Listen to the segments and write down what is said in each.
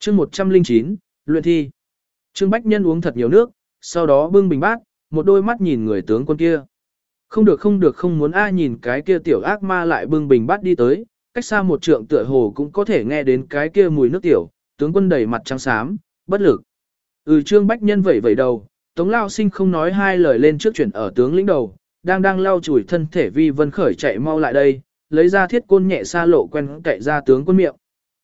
chương 109, luyện thi. Trương Bách Nhân uống thật nhiều nước, sau đó bưng bình bát, một đôi mắt nhìn người tướng quân kia. Không được không muốn ai nhìn cái kia tiểu ác ma lại bưng bình bát đi tới, cách xa một trượng tựa hồ cũng có thể nghe đến cái kia mùi nước tiểu, tướng quân đầy mặt trắng xám, bất lực. Trương Bách Nhân vẩy đầu, Tống Lao Sinh không nói hai lời lên trước chuyển ở tướng lĩnh đầu, đang lau chùi thân thể Vi Vân Khởi chạy mau lại đây, lấy ra thiết côn nhẹ xa lộ quen cậy ra tướng quân miệng.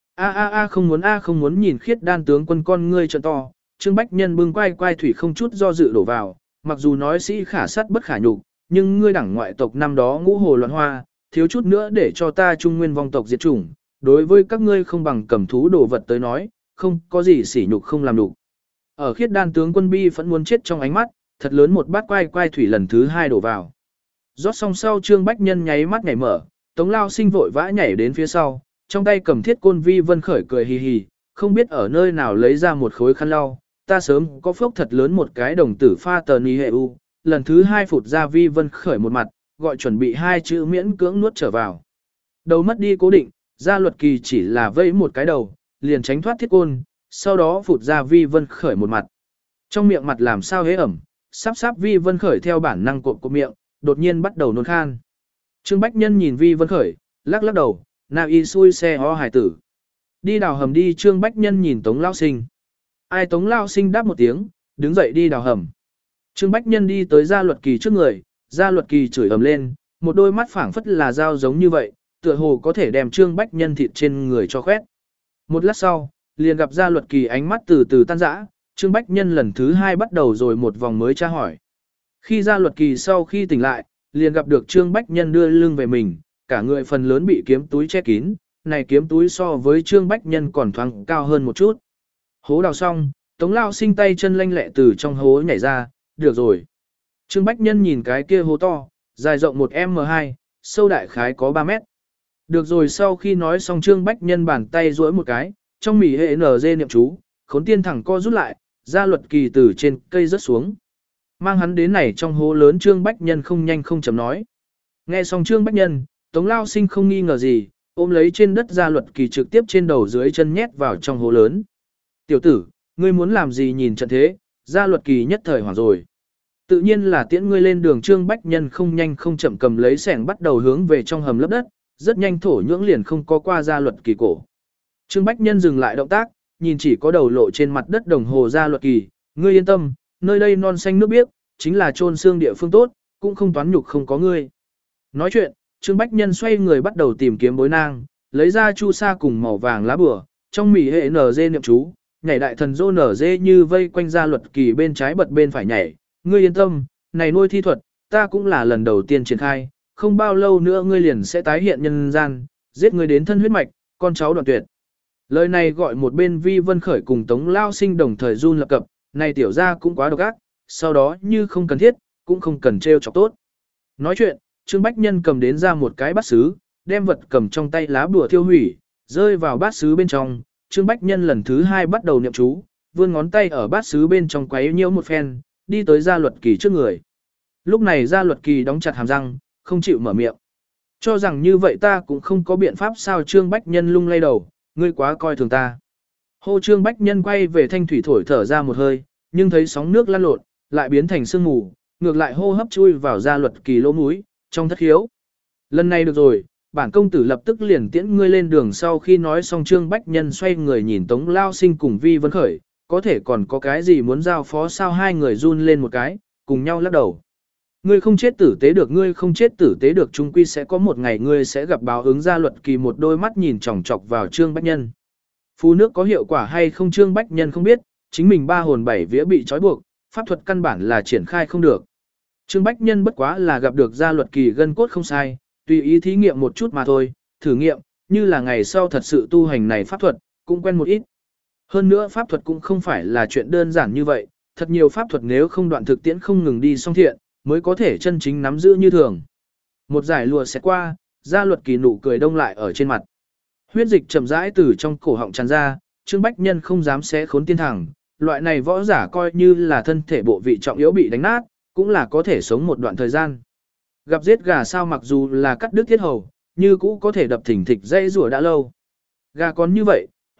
Không muốn nhìn khiết đan tướng quân con ngươi trợn to, Trương Bách Nhân bưng quay thủy không chút do dự đổ vào, mặc dù nói sĩ khả sắt bất khả nhục, nhưng ngươi đẳng ngoại tộc năm đó ngũ hồ loạn hoa, thiếu chút nữa để cho ta trung nguyên vong tộc diệt chủng, đối với các ngươi không bằng cầm thú đồ vật tới nói, không có gì sỉ nhục không làm đủ. Ở khiết đan tướng quân bi vẫn muốn chết trong ánh mắt, thật lớn một bát quay thủy lần thứ hai đổ vào. Rót xong sau Trương Bách Nhân nháy mắt nhảy mở, Tống Lao Sinh vội vã nhảy đến phía sau, trong tay cầm thiết côn Vi Vân Khởi cười hì hì, không biết ở nơi nào lấy ra một khối khăn lau, ta sớm có phốc thật lớn một cái đồng tử pha tờ ni hệ u, lần thứ hai phụt ra Vi Vân Khởi một mặt, gọi chuẩn bị hai chữ miễn cưỡng nuốt trở vào. Đầu mất đi cố định, Gia Luật Kỳ chỉ là vẫy một cái đầu, liền tránh thoát thiết côn, sau đó phụt ra Vi Vân Khởi một mặt. Trong miệng mặt làm sao hế ẩm, sắp Vi Vân Khởi theo bản năng cộp miệng, đột nhiên bắt đầu nôn khan. Trương Bách Nhân nhìn Vi Vân Khởi, lắc đầu, nào y xui xe ho hải tử. Đi đào hầm đi. Trương Bách Nhân nhìn Tống Lao Sinh. Ai? Tống Lao Sinh đáp một tiếng, đứng dậy đi đào hầm. Trương Bách Nhân đi tới Gia Luật Kỳ trước người, Gia Luật Kỳ chửi ầm lên, một đôi mắt phảng phất là dao giống như vậy, tựa hồ có thể đem Trương Bách Nhân thịt trên người cho khoét. Một lát sau, liền gặp Gia Luật Kỳ ánh mắt từ từ tan rã, Trương Bách Nhân lần thứ hai bắt đầu rồi một vòng mới tra hỏi. Khi Gia Luật Kỳ sau khi tỉnh lại, liền gặp được Trương Bách Nhân đưa lưng về mình, cả người phần lớn bị kiếm túi che kín, này kiếm túi so với Trương Bách Nhân còn thoáng cao hơn một chút. Hố đào xong, Tống Lao Sinh tay chân lanh lẹ từ trong hố nhảy ra, được rồi. Trương Bách Nhân nhìn cái kia hố to, dài rộng 1m2, sâu đại khái có 3 mét. Được rồi, sau khi nói xong Trương Bách Nhân bàn tay duỗi một cái, trong mỉ hệ NG niệm chú, khốn tiên thẳng co rút lại, Gia Luật Kỳ từ trên cây rớt xuống. Mang hắn đến này trong hố lớn Trương Bách Nhân không nhanh không chậm nói. Nghe xong Trương Bách Nhân, Tống Lao Sinh không nghi ngờ gì, ôm lấy trên đất Gia Luật Kỳ trực tiếp trên đầu dưới chân nhét vào trong hố lớn. Tiểu tử, ngươi muốn làm gì nhìn trận thế? Gia Luật Kỳ nhất thời hoảng rồi. Tự nhiên là tiễn ngươi lên đường. Trương Bách Nhân không nhanh không chậm cầm lấy xẻng bắt đầu hướng về trong hầm lấp đất, rất nhanh thổ nhưỡng liền không có qua Gia Luật Kỳ cổ. Trương Bách Nhân dừng lại động tác, nhìn chỉ có đầu lộ trên mặt đất đồng hồ Gia Luật Kỳ, ngươi yên tâm, nơi đây non xanh nước biếc, chính là chôn xương địa phương tốt, cũng không toán nhục không có ngươi. Nói chuyện, Trương Bách Nhân xoay người bắt đầu tìm kiếm bối nang, lấy ra chu sa cùng màu vàng lá bùa, trong mỉ hệ NG niệm chú, nhảy đại thần dô nở dê như vây quanh Gia Luật Kỳ bên trái bật bên phải nhảy. Ngươi yên tâm, này nuôi thi thuật, ta cũng là lần đầu tiên triển khai, không bao lâu nữa ngươi liền sẽ tái hiện nhân gian, giết ngươi đến thân huyết mạch, con cháu đoạn tuyệt. Lời này gọi một bên Vi Vân Khởi cùng Tống Lao Sinh đồng thời run lập cập, này tiểu ra cũng quá độc ác, sau đó như không cần thiết, cũng không cần trêu chọc tốt. Nói chuyện, Trương Bách Nhân cầm đến ra một cái bát sứ, đem vật cầm trong tay lá bùa thiêu hủy, rơi vào bát sứ bên trong. Trương Bách Nhân lần thứ hai bắt đầu niệm chú, vươn ngón tay ở bát sứ bên trong quấy nhiễu một phen, đi tới Gia Luật Kỳ trước người. Lúc này Gia Luật Kỳ đóng chặt hàm răng, không chịu mở miệng. Cho rằng như vậy ta cũng không có biện pháp sao? Trương Bách Nhân lung lay đầu, ngươi quá coi thường ta. Hô. Trương Bách Nhân quay về thanh thủy thổi thở ra một hơi, nhưng thấy sóng nước lăn lộn, lại biến thành sương mù, ngược lại hô hấp chui vào Gia Luật Kỳ lỗ mũi, trong thất khiếu. Lần này được rồi, bản công tử lập tức liền tiễn ngươi lên đường. Sau khi nói xong Trương Bách Nhân xoay người nhìn Tống Lao Sinh cùng Vi Vân Khởi, có thể còn có cái gì muốn giao phó sao? Hai người run lên một cái, cùng nhau lắc đầu. Ngươi không chết tử tế được, ngươi không chết tử tế được, chung quy sẽ có một ngày ngươi sẽ gặp báo ứng. Gia Luật Kỳ một đôi mắt nhìn chòng chọc vào Trương Bách Nhân. Phù nước có hiệu quả hay không Trương Bách Nhân không biết, chính mình ba hồn bảy vía bị trói buộc, pháp thuật căn bản là triển khai không được. Trương Bách Nhân bất quá là gặp được Gia Luật Kỳ gân cốt không sai, tùy ý thí nghiệm một chút mà thôi, thử nghiệm, như là ngày sau thật sự tu hành này pháp thuật, cũng quen một ít. Hơn nữa pháp thuật cũng không phải là chuyện đơn giản như vậy, thật nhiều pháp thuật nếu không đoạn thực tiễn không ngừng đi song thiện, mới có thể chân chính nắm giữ như thường. Một giải lùa sẽ qua, Gia Luật Kỳ nụ cười đông lại ở trên mặt. Huyết dịch chậm rãi từ trong cổ họng tràn ra, Trương Bách Nhân không dám xé khốn tiên thẳng, loại này võ giả coi như là thân thể bộ vị trọng yếu bị đánh nát, cũng là có thể sống một đoạn thời gian. Gặp giết gà sao mặc dù là cắt đứt thiết hầu, như cũ có thể đập thỉnh thịch dây rùa đã lâu. Gà còn như vậy,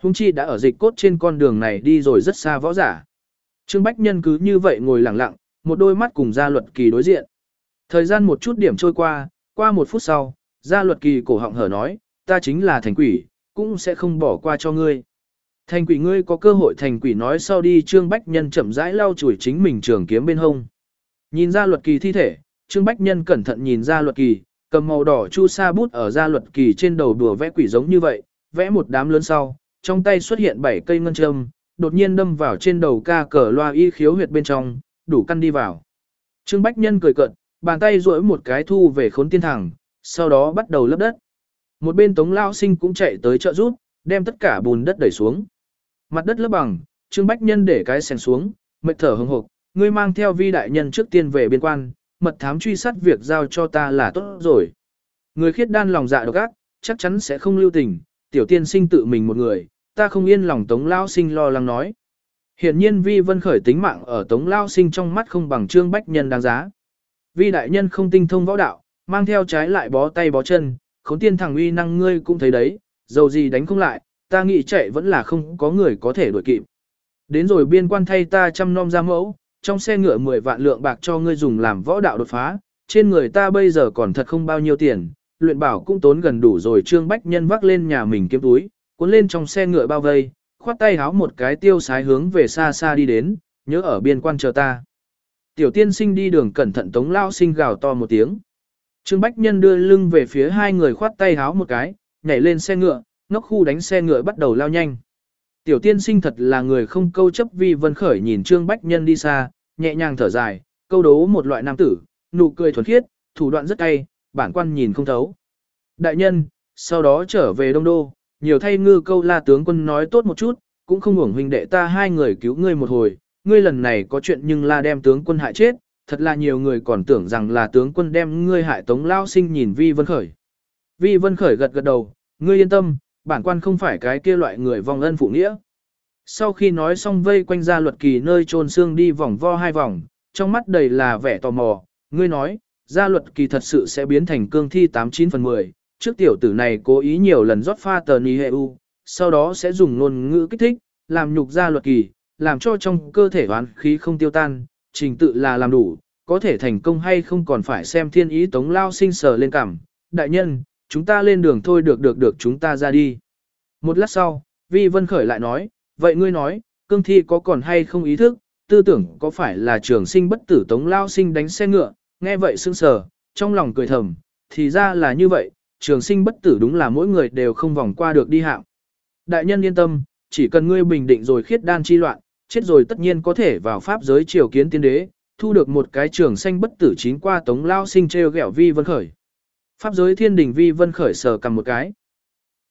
Hung chi đã ở dịch cốt trên con đường này đi rồi rất xa võ giả. Trương Bách Nhân cứ như vậy ngồi lặng lặng, một đôi mắt cùng Gia Luật Kỳ đối diện. Thời gian một chút điểm trôi qua 1 phút sau, Gia Luật Kỳ cổ họng hở nói, ta chính là thành quỷ, cũng sẽ không bỏ qua cho ngươi. Thành quỷ ngươi có cơ hội thành quỷ nói sau đi. Trương Bách Nhân chậm rãi lau chùi chính mình trường kiếm bên hông. Nhìn Gia Luật Kỳ thi thể, Trương Bách Nhân cẩn thận nhìn Gia Luật Kỳ, cầm màu đỏ chu sa bút ở Gia Luật Kỳ trên đầu đùa vẽ quỷ giống như vậy, vẽ một đám lớn sau, trong tay xuất hiện 7 cây ngân châm, đột nhiên đâm vào trên đầu ca cờ loa y khiếu huyệt bên trong, đủ căn đi vào. Trương Bách Nhân cười cợt, bàn tay duỗi một cái thu về khốn tiên thẳng, sau đó bắt đầu lấp đất. Một bên Tống Lao Sinh cũng chạy tới trợ giúp, đem tất cả bùn đất đẩy xuống. Mặt đất lấp bằng, Trương Bách Nhân để cái sèn xuống, mệt thở hừng hực, ngươi mang theo Vi đại nhân trước tiên về biên quan, mật thám truy sát việc giao cho ta là tốt rồi. Người khiết đan lòng dạ độc ác, chắc chắn sẽ không lưu tình, tiểu tiên sinh tự mình một người, ta không yên lòng. Tống Lao Sinh lo lắng nói. Hiển nhiên Vi Vân Khởi tính mạng ở Tống Lao Sinh trong mắt không bằng Trương Bách Nhân đáng giá. Vi đại nhân không tinh thông võ đạo, mang theo trái lại bó tay bó chân, khốn tiên thằng uy năng ngươi cũng thấy đấy, dầu gì đánh không lại, ta nghĩ chạy vẫn là không có người có thể đuổi kịp. Đến rồi biên quan thay ta chăm nom ra mẫu, trong xe ngựa 10 vạn lượng bạc cho ngươi dùng làm võ đạo đột phá, trên người ta bây giờ còn thật không bao nhiêu tiền, luyện bảo cũng tốn gần đủ rồi. Trương Bách Nhân vác lên nhà mình kiếm túi, cuốn lên trong xe ngựa bao vây, khoát tay háo một cái tiêu sái hướng về xa xa đi đến, nhớ ở biên quan chờ ta. Tiểu tiên sinh đi đường cẩn thận. Tống Lao Sinh gào to một tiếng. Trương Bách Nhân đưa lưng về phía hai người khoát tay háo một cái, nhảy lên xe ngựa, ngốc khu đánh xe ngựa bắt đầu lao nhanh. Tiểu tiên sinh thật là người không câu chấp. Vi Vân Khởi nhìn Trương Bách Nhân đi xa, nhẹ nhàng thở dài, câu đố một loại nam tử, nụ cười thuần khiết, thủ đoạn rất cay, bản quan nhìn không thấu. Đại nhân, sau đó trở về Đông Đô, nhiều thay Ngư Câu La tướng quân nói tốt một chút, cũng không uổng huynh đệ ta hai người cứu ngươi một hồi, ngươi lần này có chuyện nhưng La đem tướng quân hại chết, thật là nhiều người còn tưởng rằng là tướng quân đem ngươi hại. Tống Lao Sinh nhìn Vi Vân Khởi. Vi Vân Khởi gật gật đầu, ngươi yên tâm, bản quan không phải cái kia loại người vong ân phụ nghĩa. Sau khi nói xong vây quanh Gia Luật Kỳ nơi chôn xương đi vòng vo 2 vòng, trong mắt đầy là vẻ tò mò, ngươi nói, Gia Luật Kỳ thật sự sẽ biến thành cương thi 89 phần 10, trước tiểu tử này cố ý nhiều lần rót pha tờ ni hệ u, sau đó sẽ dùng ngôn ngữ kích thích, làm nhục Gia Luật Kỳ, làm cho trong cơ thể oán khí không tiêu tan, trình tự là làm đủ, có thể thành công hay không còn phải xem thiên ý. Tống Lao Sinh sờ lên cằm, đại nhân, chúng ta lên đường thôi. Được chúng ta ra đi. Một lát sau, Vi Vân Khởi lại nói, vậy ngươi nói, cương thi có còn hay không ý thức, tư tưởng có phải là trường sinh bất tử? Tống Lao Sinh đánh xe ngựa, nghe vậy sững sờ, trong lòng cười thầm, thì ra là như vậy, trường sinh bất tử đúng là mỗi người đều không vòng qua được đi hạng. Đại nhân yên tâm, chỉ cần ngươi bình định rồi khiết đan chi loạn, chết rồi tất nhiên có thể vào pháp giới triều kiến tiên đế, thu được một cái trường sinh bất tử chín qua. Tống Lao Sinh trêu ghẹo Vi Vân Khởi. Pháp giới thiên đình. Vi Vân Khởi sờ cầm một cái.